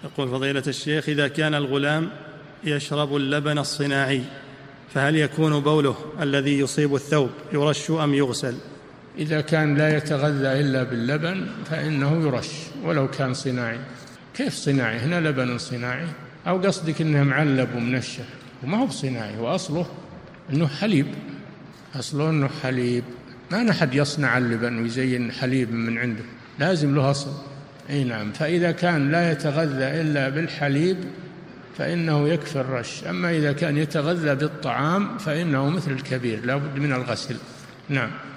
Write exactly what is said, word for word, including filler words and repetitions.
يقول فضيلة الشيخ: إذا كان الغلام يشرب اللبن الصناعي فهل يكون بوله الذي يصيب الثوب يرش أم يغسل؟ إذا كان لا يتغذى إلا باللبن فإنه يرش ولو كان صناعي. كيف صناعي؟ هنا لبن صناعي؟ أو قصدك إنه معلب ومنشف؟ وما هو صناعي، وأصله إنه حليب، أصله إنه حليب. ما نحد يصنع اللبن ويزين حليب من عنده، لازم له أصل. أي نعم. فإذا كان لا يتغذى إلا بالحليب فإنه يكفي الرش. أما إذا كان يتغذى بالطعام فإنه مثل الكبير لا بد من الغسل. نعم.